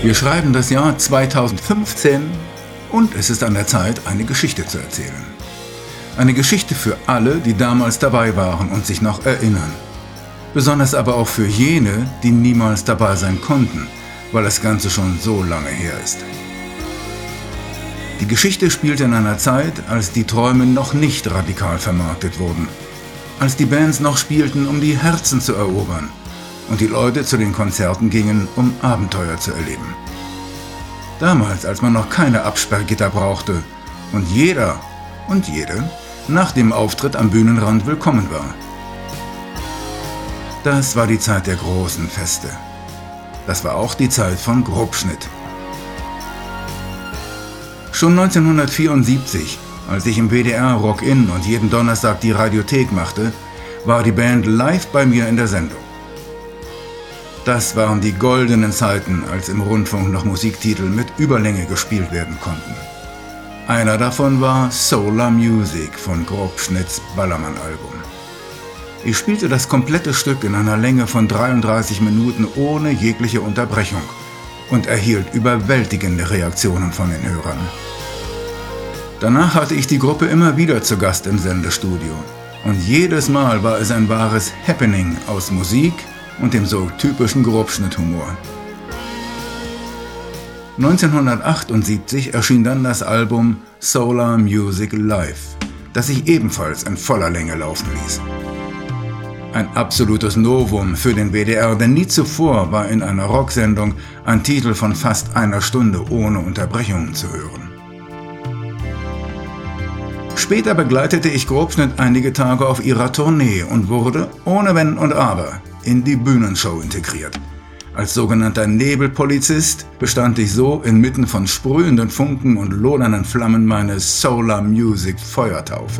Wir schreiben das Jahr 2015 und es ist an der Zeit, eine Geschichte zu erzählen. Eine Geschichte für alle, die damals dabei waren und sich noch erinnern. Besonders aber auch für jene, die niemals dabei sein konnten, weil das Ganze schon so lange her ist. Die Geschichte spielt in einer Zeit, als die Träume noch nicht radikal vermarktet wurden. Als die Bands noch spielten, um die Herzen zu erobern und die Leute zu den Konzerten gingen, um Abenteuer zu erleben. Damals, als man noch keine Absperrgitter brauchte und jeder und jede nach dem Auftritt am Bühnenrand willkommen war. Das war die Zeit der großen Feste. Das war auch die Zeit von Grobschnitt. Schon 1974, als ich im WDR Rock-In und jeden Donnerstag die Radiothek machte, war die Band live bei mir in der Sendung. Das waren die goldenen Zeiten, als im Rundfunk noch Musiktitel mit Überlänge gespielt werden konnten. Einer davon war Solar Music von Grobschnitts Ballermann-Album. Ich spielte das komplette Stück in einer Länge von 33 Minuten ohne jegliche Unterbrechung und erhielt überwältigende Reaktionen von den Hörern. Danach hatte ich die Gruppe immer wieder zu Gast im Sendestudio und jedes Mal war es ein wahres Happening aus Musik und dem so typischen Grobschnitt-Humor. 1978 erschien dann das Album Solar Music Live, das ich ebenfalls in voller Länge laufen ließ. Ein absolutes Novum für den WDR, denn nie zuvor war in einer Rocksendung ein Titel von fast einer Stunde ohne Unterbrechungen zu hören. Später begleitete ich Grobschnitt einige Tage auf ihrer Tournee und wurde, ohne Wenn und Aber, in die Bühnenshow integriert. Als sogenannter Nebelpolizist bestand ich so inmitten von sprühenden Funken und lodernden Flammen meine Solar Music Feuertaufe.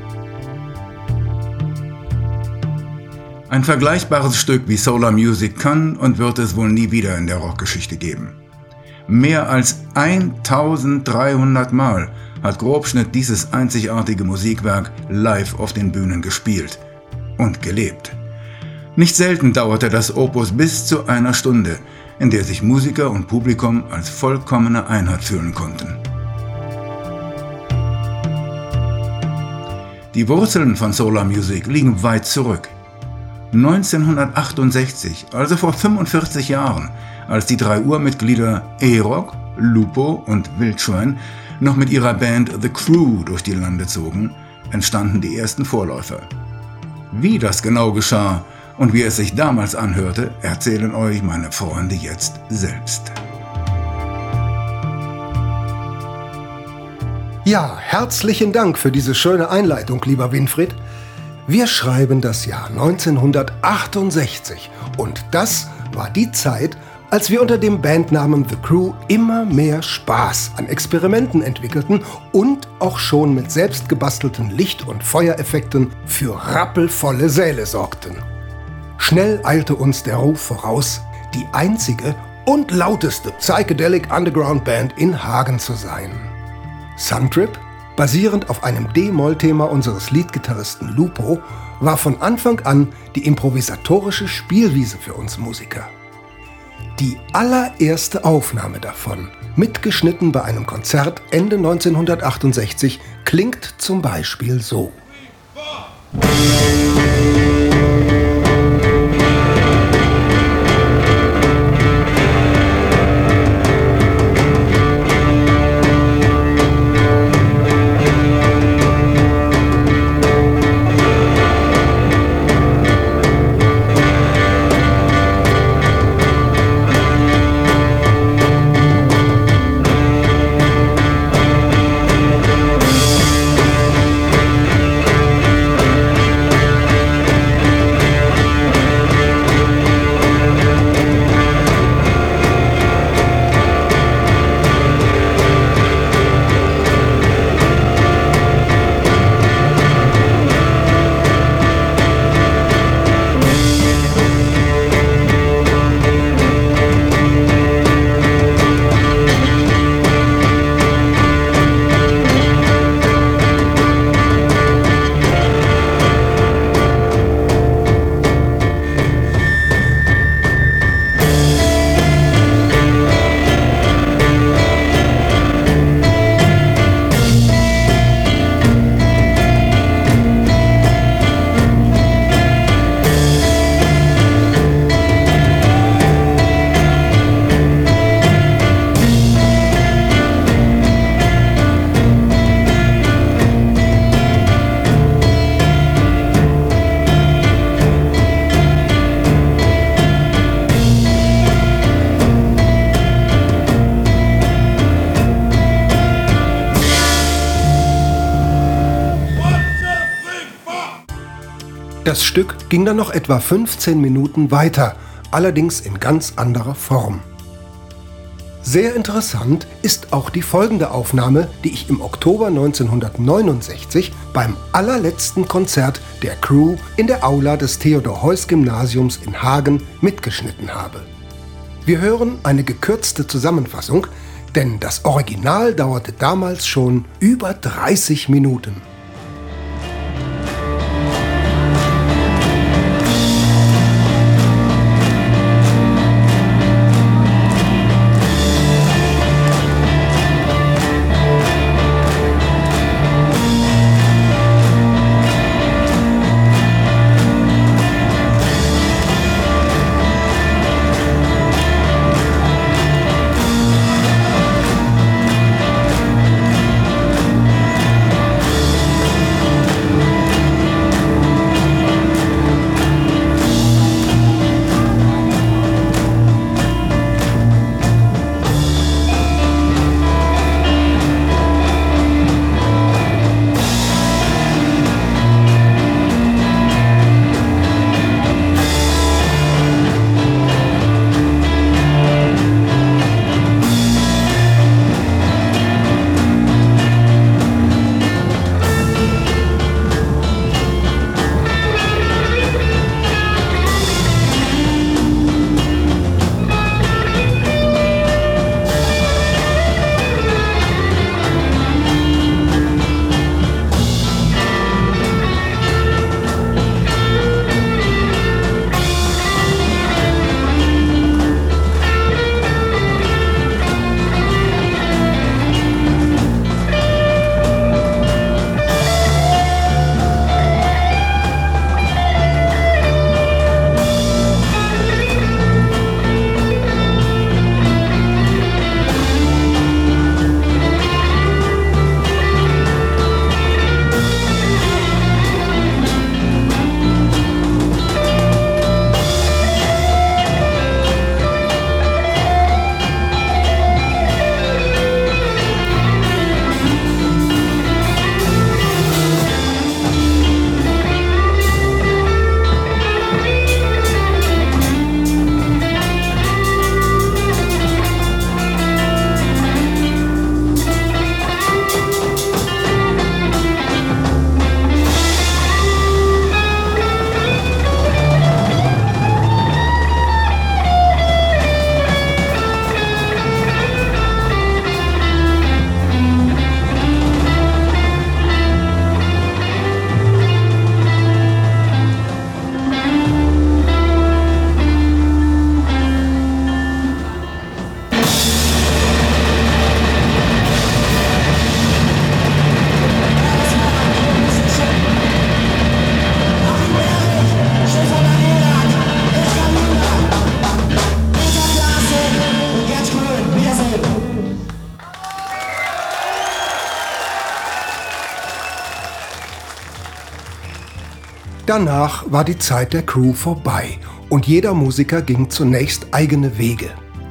Ein vergleichbares Stück wie Solar Music kann und wird es wohl nie wieder in der Rockgeschichte geben. Mehr als 1300 Mal hat Grobschnitt dieses einzigartige Musikwerk live auf den Bühnen gespielt und gelebt. Nicht selten dauerte das Opus bis zu einer Stunde, in der sich Musiker und Publikum als vollkommene Einheit fühlen konnten. Die Wurzeln von Solar Music liegen weit zurück. 1968, also vor 45 Jahren, als die 3 Urmitglieder E-Rock, Lupo und Wildschwein noch mit ihrer Band The Crew durch die Lande zogen, entstanden die ersten Vorläufer. Wie das genau geschah und wie es sich damals anhörte, erzählen euch meine Freunde jetzt selbst. Ja, herzlichen Dank für diese schöne Einleitung, lieber Winfried. Wir schreiben das Jahr 1968 und das war die Zeit, als wir unter dem Bandnamen The Crew immer mehr Spaß an Experimenten entwickelten und auch schon mit selbstgebastelten Licht- und Feuereffekten für rappelvolle Säle sorgten. Schnell eilte uns der Ruf voraus, die einzige und lauteste Psychedelic Underground Band in Hagen zu sein. Suntrip, basierend auf einem D-Moll-Thema unseres Leadgitarristen Lupo, war von Anfang an die improvisatorische Spielwiese für uns Musiker. Die allererste Aufnahme davon, mitgeschnitten bei einem Konzert Ende 1968, klingt zum Beispiel so. Das Stück ging dann noch etwa 15 Minuten weiter, allerdings in ganz anderer Form. Sehr interessant ist auch die folgende Aufnahme, die ich im Oktober 1969 beim allerletzten Konzert der Crew in der Aula des Theodor-Heuss-Gymnasiums in Hagen mitgeschnitten habe. Wir hören eine gekürzte Zusammenfassung, denn das Original dauerte damals schon über 30 Minuten. Danach war die Zeit der Crew vorbei und jeder Musiker ging zunächst eigene Wege.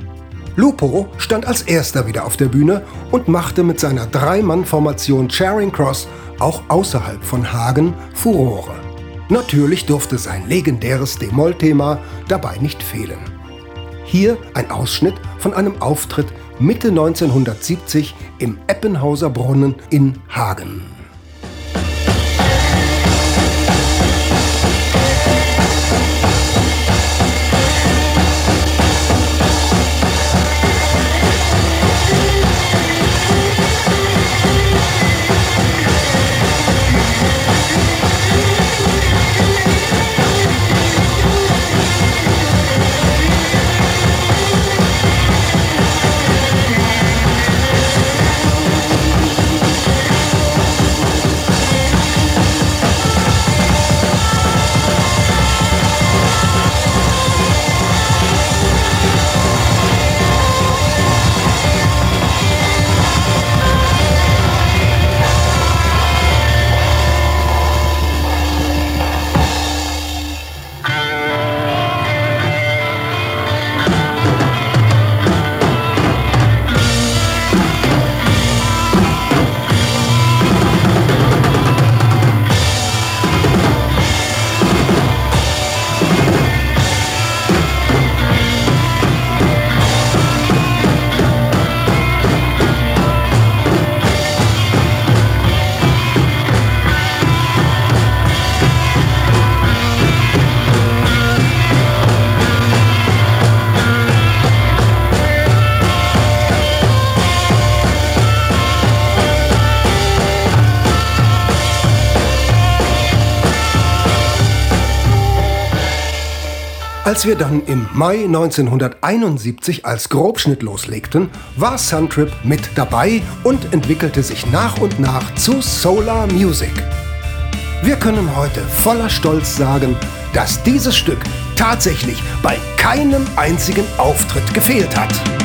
Lupo stand als erster wieder auf der Bühne und machte mit seiner Drei-Mann-Formation Charing Cross auch außerhalb von Hagen Furore. Natürlich durfte sein legendäres D-Moll-Thema dabei nicht fehlen. Hier ein Ausschnitt von einem Auftritt Mitte 1970 im Eppenhauser Brunnen in Hagen. Als wir dann im Mai 1971 als Grobschnitt loslegten, war Suntrip mit dabei und entwickelte sich nach und nach zu Solar Music. Wir können heute voller Stolz sagen, dass dieses Stück tatsächlich bei keinem einzigen Auftritt gefehlt hat.